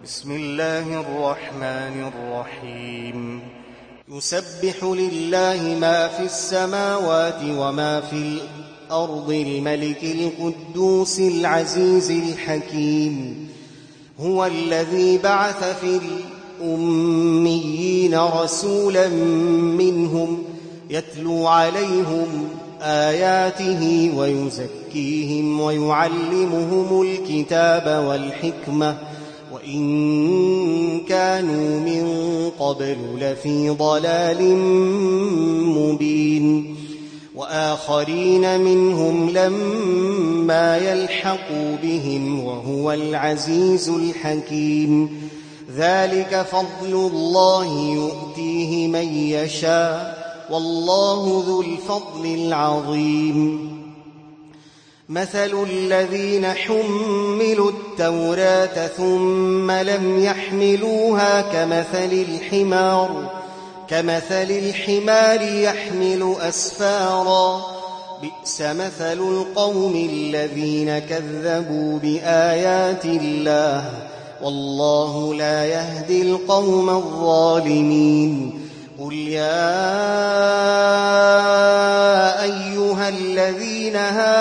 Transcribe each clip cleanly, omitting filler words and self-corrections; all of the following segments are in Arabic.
بسم الله الرحمن الرحيم. يسبح لله ما في السماوات وما في الأرض الملك القدوس العزيز الحكيم. هو الذي بعث في الأميين رسولا منهم يتلو عليهم آياته ويزكيهم ويعلمهم الكتاب والحكمة وإن كانوا من قبل لفي ضلال مبين. وآخرين منهم لما يلحقوا بهم وهو العزيز الحكيم. ذلك فضل الله يؤتيه من يشاء والله ذو الفضل العظيم. مثل الذين حملوا التوراة ثم لم يحملوها كمثل الحمار يحمل أسفارا. بئس مثل القوم الذين كذبوا بآيات الله والله لا يهدي القوم الظالمين. قل يا أيها الذين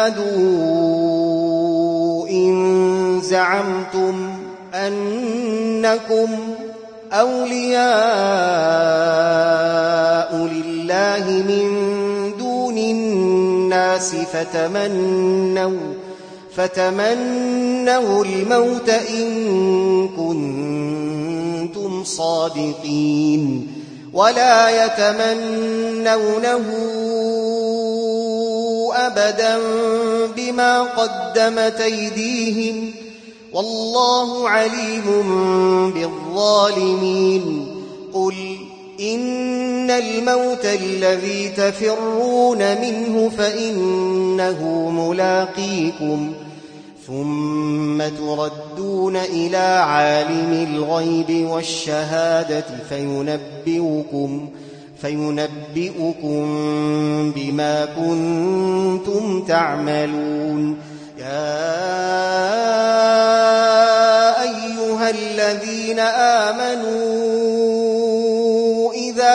هادوا إن زعمتم أنكم أولياء لله من دون الناس فتمنوا الموت إن كنتم صادقين ولا يتمنونه أبدا بما قدمت أيديهم والله عليم بالظالمين. قل إن الموت الذي تفرون منه فإنه ملاقيكم ثم تردون إلى عالم الغيب والشهادة فينبئكم بما كنتم تعملون. يا أيها الذين آمنوا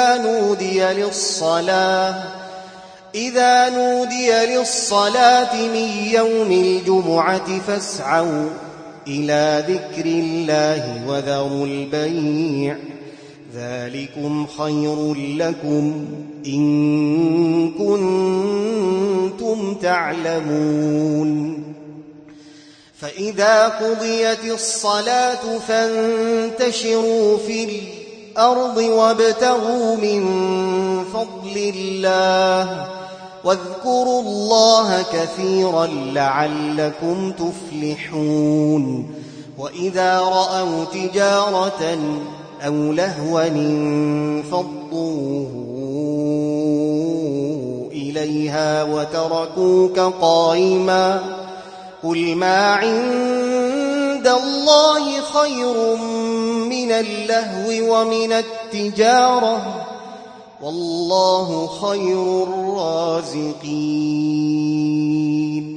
إذا نودي للصلاة من يوم الجمعة فاسعوا إلى ذكر الله وذروا البيع ذلكم خير لكم إن كنتم تعلمون. فإذا قضيت الصلاة فانتشروا في الأرض وابتغوا من فضل الله واذكروا الله كثيرا لعلكم تفلحون. وإذا رأوا تجارة أو لهوا انفضوا إليها وتركوك قائما. قل ما عند الله خير من اللهو ومن التجارة والله خير الرازقين.